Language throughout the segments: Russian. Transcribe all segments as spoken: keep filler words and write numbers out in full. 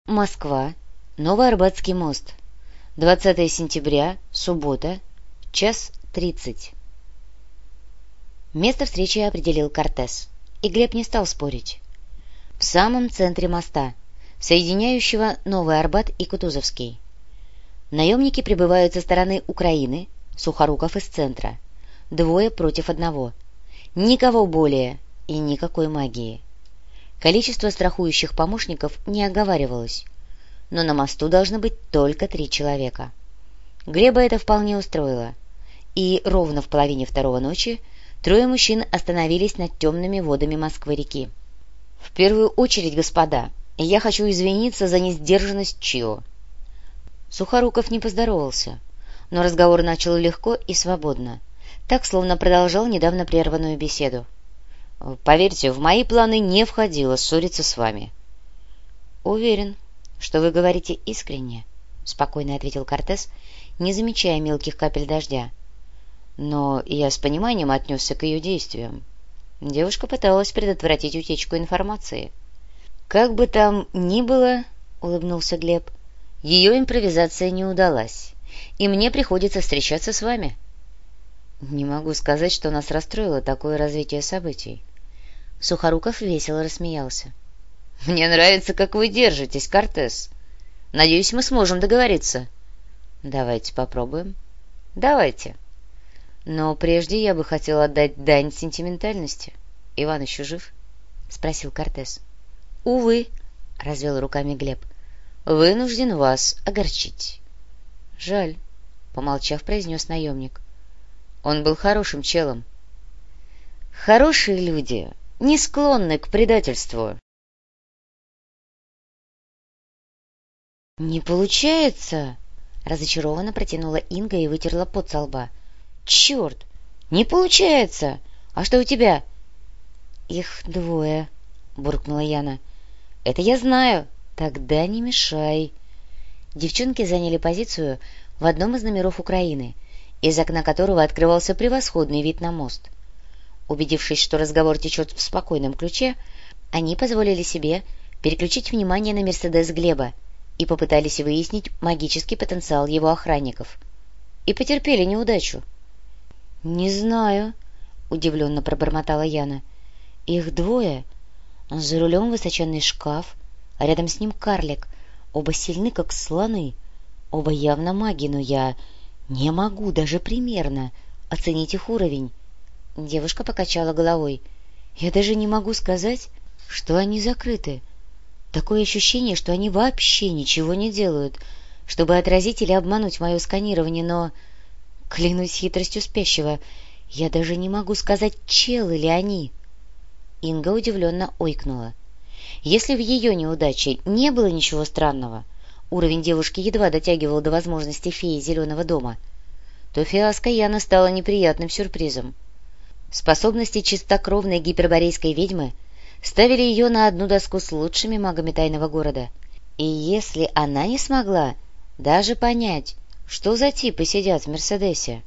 Москва, Новоарбатский мост. двадцатое сентября, суббота, час тридцать. Место встречи определил Кортес, и Глеб не стал спорить. В самом центре моста, соединяющего Новый Арбат и Кутузовский. Наемники прибывают со стороны Украины, Сухоруков из центра. Двое против одного. Никого более и никакой магии. Количество страхующих помощников не оговаривалось, но на мосту должны быть только три человека. Глеба это вполне устроило, и ровно в половине второго ночи трое мужчин остановились над темными водами Москвы-реки. «В первую очередь, господа, я хочу извиниться за несдержанность Чио». Сухоруков не поздоровался, но разговор начал легко и свободно, так, словно продолжал недавно прерванную беседу. «Поверьте, в мои планы не входило ссориться с вами». «Уверен, что вы говорите искренне», — спокойно ответил Кортес, не замечая мелких капель дождя. Но я с пониманием отнесся к ее действиям. Девушка пыталась предотвратить утечку информации. «Как бы там ни было, — улыбнулся Глеб, — ее импровизация не удалась, и мне приходится встречаться с вами». «Не могу сказать, что нас расстроило такое развитие событий». Сухоруков весело рассмеялся. «Мне нравится, как вы держитесь, Кортес. Надеюсь, мы сможем договориться». «Давайте попробуем». «Давайте. Но прежде я бы хотел отдать дань сентиментальности. Иван еще жив?» — спросил Кортес. «Увы», — развел руками Глеб, — «вынужден вас огорчить». «Жаль», — помолчав, произнес наемник. «Он был хорошим челом». «Хорошие люди не склонны к предательству». «Не получается!» — разочарованно протянула Инга и вытерла пот со лба. «Черт! Не получается! А что у тебя?» «Их двое», — буркнула Яна. «Это я знаю. Тогда не мешай». Девчонки заняли позицию в одном из номеров Украины, из окна которого открывался превосходный вид на мост. Убедившись, что разговор течет в спокойном ключе, они позволили себе переключить внимание на «Мерседес» Глеба и попытались выяснить магический потенциал его охранников. И потерпели неудачу. «Не знаю», — удивленно пробормотала Яна. «Их двое. За рулем высоченный шкаф, а рядом с ним карлик. Оба сильны, как слоны. Оба явно маги, но я не могу даже примерно оценить их уровень». Девушка покачала головой. «Я даже не могу сказать, что они закрыты. Такое ощущение, что они вообще ничего не делают, чтобы отразить или обмануть мое сканирование, но, клянусь хитростью спящего, я даже не могу сказать, челы ли они». Инга удивленно ойкнула. Если в ее неудаче не было ничего странного, уровень девушки едва дотягивал до возможности феи Зеленого дома, то фиаско Яны стало неприятным сюрпризом. Способности чистокровной гиперборейской ведьмы ставили ее на одну доску с лучшими магами тайного города. И если она не смогла даже понять, что за типы сидят в «Мерседесе»,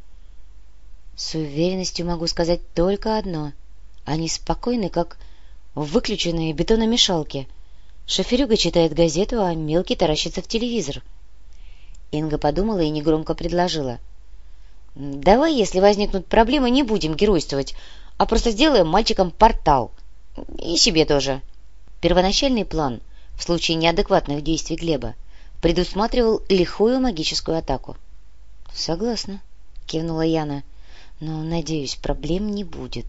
с уверенностью могу сказать только одно: они спокойны, как выключенные бетономешалки. Шоферюга читает газету, а мелкий таращится в телевизор. Инга подумала и негромко предложила: «Давай, если возникнут проблемы, не будем геройствовать, а просто сделаем мальчикам портал. И себе тоже». Первоначальный план, в случае неадекватных действий Глеба, предусматривал лихую магическую атаку. «Согласна», — кивнула Яна, — «но, надеюсь, проблем не будет».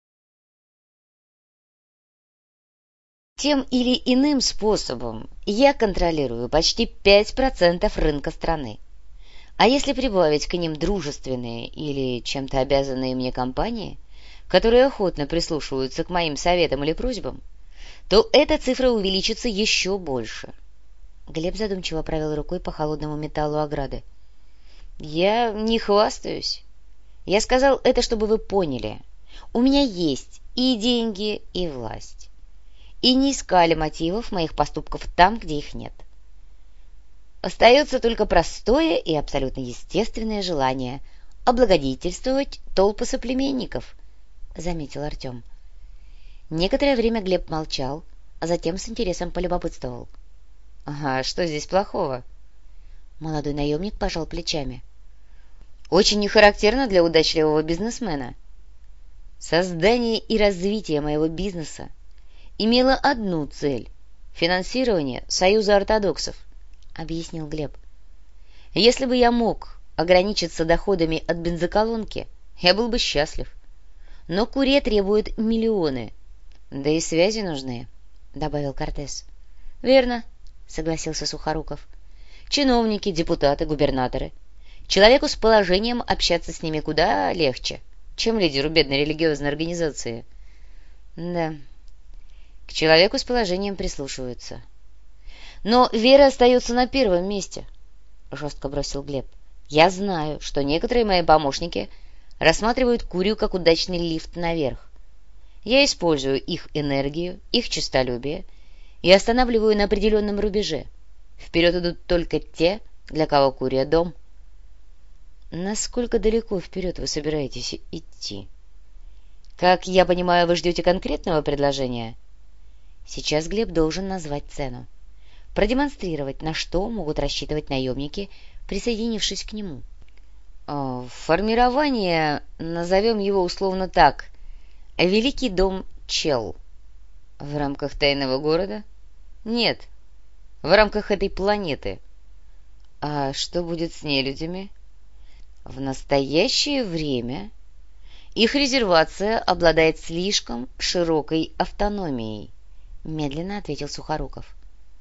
Тем или иным способом я контролирую почти пять процентов рынка страны. А если прибавить к ним дружественные или чем-то обязанные мне компании, которые охотно прислушиваются к моим советам или просьбам, то эта цифра увеличится еще больше. Глеб задумчиво провел рукой по холодному металлу ограды. «Я не хвастаюсь. Я сказал это, чтобы вы поняли. У меня есть и деньги, и власть. И не искали мотивов моих поступков там, где их нет. Остается только простое и абсолютно естественное желание облагодетельствовать толпы соплеменников», — заметил Артем. Некоторое время Глеб молчал, а затем с интересом полюбопытствовал: А что здесь плохого? Молодой наемник пожал плечами. Очень нехарактерно для удачливого бизнесмена. Создание и развитие моего бизнеса имело одну цель — финансирование Союза ортодоксов, — объяснил Глеб. Если бы я мог ограничиться доходами от бензоколонки, я был бы счастлив. Но Куре требует миллионы, да и связи нужны, — добавил Кортес. — Верно, — согласился Сухоруков. — Чиновники, депутаты, губернаторы. Человеку с положением общаться с ними куда легче, чем лидеру бедной религиозной организации. Да, к человеку с положением прислушиваются. Но вера остается на первом месте, — жестко бросил Глеб. Я знаю, что некоторые мои помощники рассматривают Курию как удачный лифт наверх. Я использую их энергию, их честолюбие и останавливаю на определенном рубеже. Вперед идут только те, для кого Курия — дом. Насколько далеко вперед вы собираетесь идти? Как я понимаю, вы ждете конкретного предложения? Сейчас Глеб должен назвать цену, продемонстрировать, на что могут рассчитывать наемники, присоединившись к нему. Формирование, назовем его условно так, Великий дом Чел. В рамках тайного города? Нет, в рамках этой планеты. А что будет с нелюдями? В настоящее время их резервация обладает слишком широкой автономией, медленно ответил Сухоруков.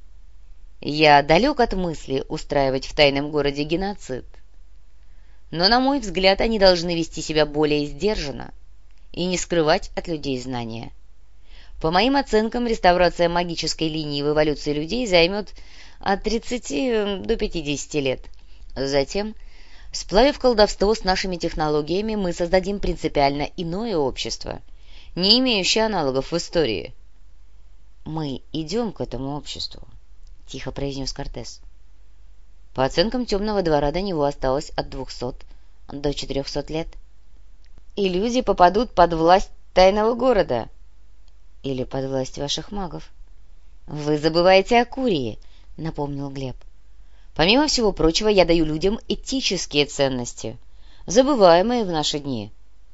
Я далек от мысли устраивать в тайном городе геноцид. Но, на мой взгляд, они должны вести себя более сдержанно и не скрывать от людей знания. По моим оценкам, реставрация магической линии в эволюции людей займет от тридцати до пятидесяти лет. Затем, сплавив колдовство с нашими технологиями, мы создадим принципиально иное общество, не имеющее аналогов в истории. «Мы идем к этому обществу», — тихо произнес Кортес. По оценкам Темного двора, до него осталось от двухсот до четырехсот лет. И люди попадут под власть тайного города. Или под власть ваших магов. Вы забываете о Курии, — напомнил Глеб. Помимо всего прочего, я даю людям этические ценности, забываемые в наши дни.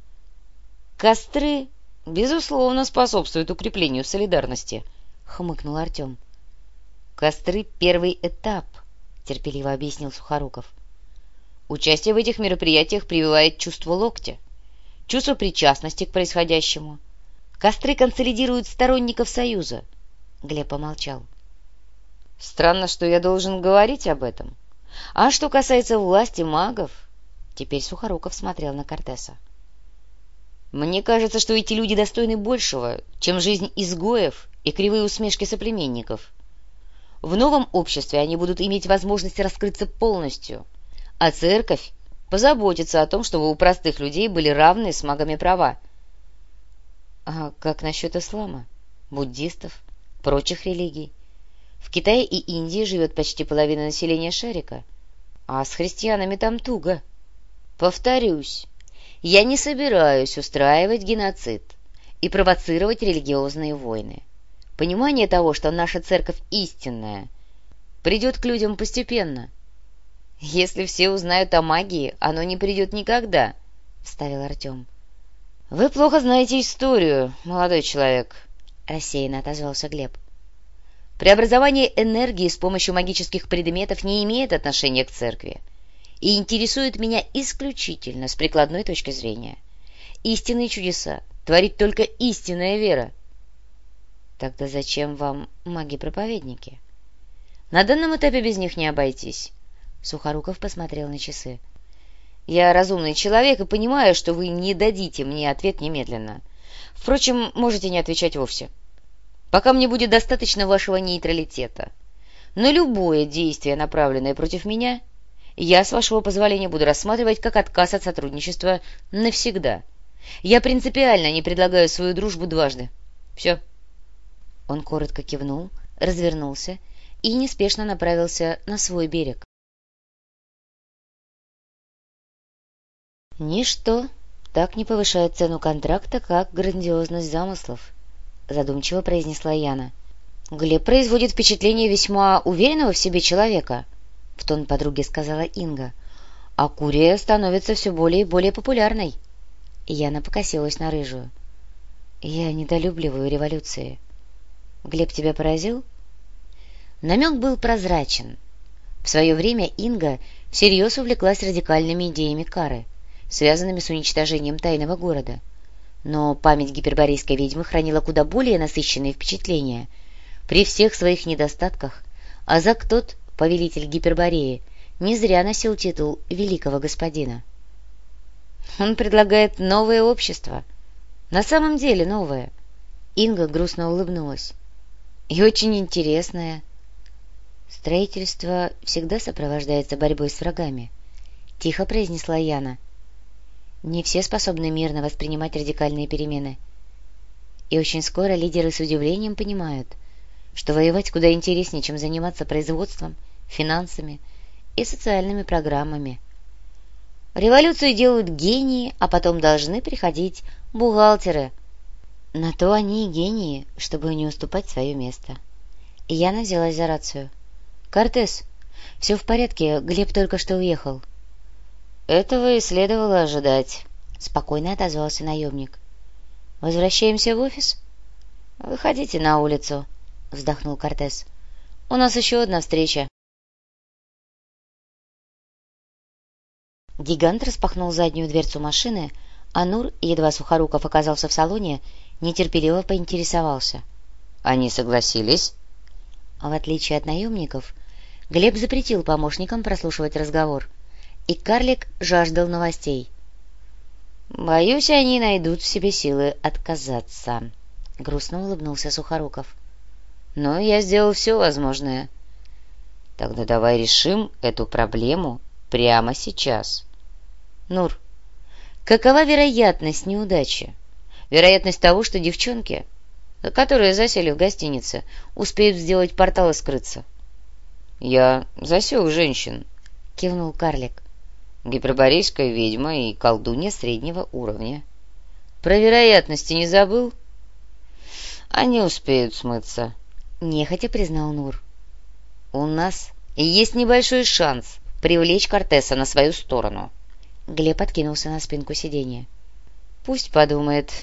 Костры, безусловно, способствуют укреплению солидарности, — хмыкнул Артем. Костры — первый этап, — терпеливо объяснил Сухоруков. Участие в этих мероприятиях прививает чувство локтя, чувство причастности к происходящему. Костры консолидируют сторонников Союза. Глеб помолчал. Странно, что я должен говорить об этом. А что касается власти магов... Теперь Сухоруков смотрел на Кортеса. Мне кажется, что эти люди достойны большего, чем жизнь изгоев и кривые усмешки соплеменников. В новом обществе они будут иметь возможность раскрыться полностью, а церковь позаботится о том, чтобы у простых людей были равные с магами права. А как насчет ислама, буддистов, прочих религий? В Китае и Индии живет почти половина населения шарика, а с христианами там туго. Повторюсь, я не собираюсь устраивать геноцид и провоцировать религиозные войны. Понимание того, что наша церковь истинная, придет к людям постепенно. Если все узнают о магии, оно не придет никогда, — вставил Артем. — Вы плохо знаете историю, молодой человек, — рассеянно отозвался Глеб. Преобразование энергии с помощью магических предметов не имеет отношения к церкви и интересует меня исключительно с прикладной точки зрения. Истинные чудеса творит только истинная вера. Тогда зачем вам маги-проповедники? На данном этапе без них не обойтись. Сухоруков посмотрел на часы. Я разумный человек и понимаю, что вы не дадите мне ответ немедленно. Впрочем, можете не отвечать вовсе. Пока мне будет достаточно вашего нейтралитета. Но любое действие, направленное против меня, я, с вашего позволения, буду рассматривать как отказ от сотрудничества навсегда. Я принципиально не предлагаю свою дружбу дважды. Все. Он коротко кивнул, развернулся и неспешно направился на свой берег. Ничто так не повышает цену контракта, как грандиозность замыслов, — задумчиво произнесла Яна. Глеб производит впечатление весьма уверенного в себе человека, — в тон подруге сказала Инга. А Курия становится все более и более популярной. Яна покосилась на рыжую. Я недолюбливаю революции. Глеб тебя поразил? Намек был прозрачен. В свое время Инга всерьез увлеклась радикальными идеями Кары, связанными с уничтожением тайного города. Но память гиперборейской ведьмы хранила куда более насыщенные впечатления. При всех своих недостатках Азак тот, повелитель Гипербореи, не зря носил титул великого господина. Он предлагает новое общество. На самом деле новое. Инга грустно улыбнулась. И очень интересное. Строительство всегда сопровождается борьбой с врагами, тихо произнесла Яна. Не все способны мирно воспринимать радикальные перемены. И очень скоро лидеры с удивлением понимают, что воевать куда интереснее, чем заниматься производством, финансами и социальными программами. Революцию делают гении, а потом должны приходить бухгалтеры. На то они и гении, чтобы не уступать свое место. И Яна взялась за рацию. «Кортес, все в порядке, Глеб только что уехал». «Этого и следовало ожидать», — спокойно отозвался наемник. «Возвращаемся в офис?» «Выходите на улицу», — вздохнул Кортес. «У нас еще одна встреча». Гигант распахнул заднюю дверцу машины, а Нур, едва Сухоруков оказался в салоне, нетерпеливо поинтересовался. «Они согласились?» В отличие от наемников, Глеб запретил помощникам прослушивать разговор, и карлик жаждал новостей. «Боюсь, они найдут в себе силы отказаться», — грустно улыбнулся Сухоруков. «Но я сделал все возможное». «Тогда давай решим эту проблему прямо сейчас». «Нур, какова вероятность неудачи? Вероятность того, что девчонки, которые засели в гостинице, успеют сделать портал и скрыться?» «Я засек женщин», — кивнул карлик. «Гиперборейская ведьма и колдунья среднего уровня». «Про вероятности не забыл?» «Они успеют смыться», — нехотя признал Нур. «У нас есть небольшой шанс привлечь Кортеса на свою сторону». Глеб откинулся на спинку сиденья. «Пусть подумает».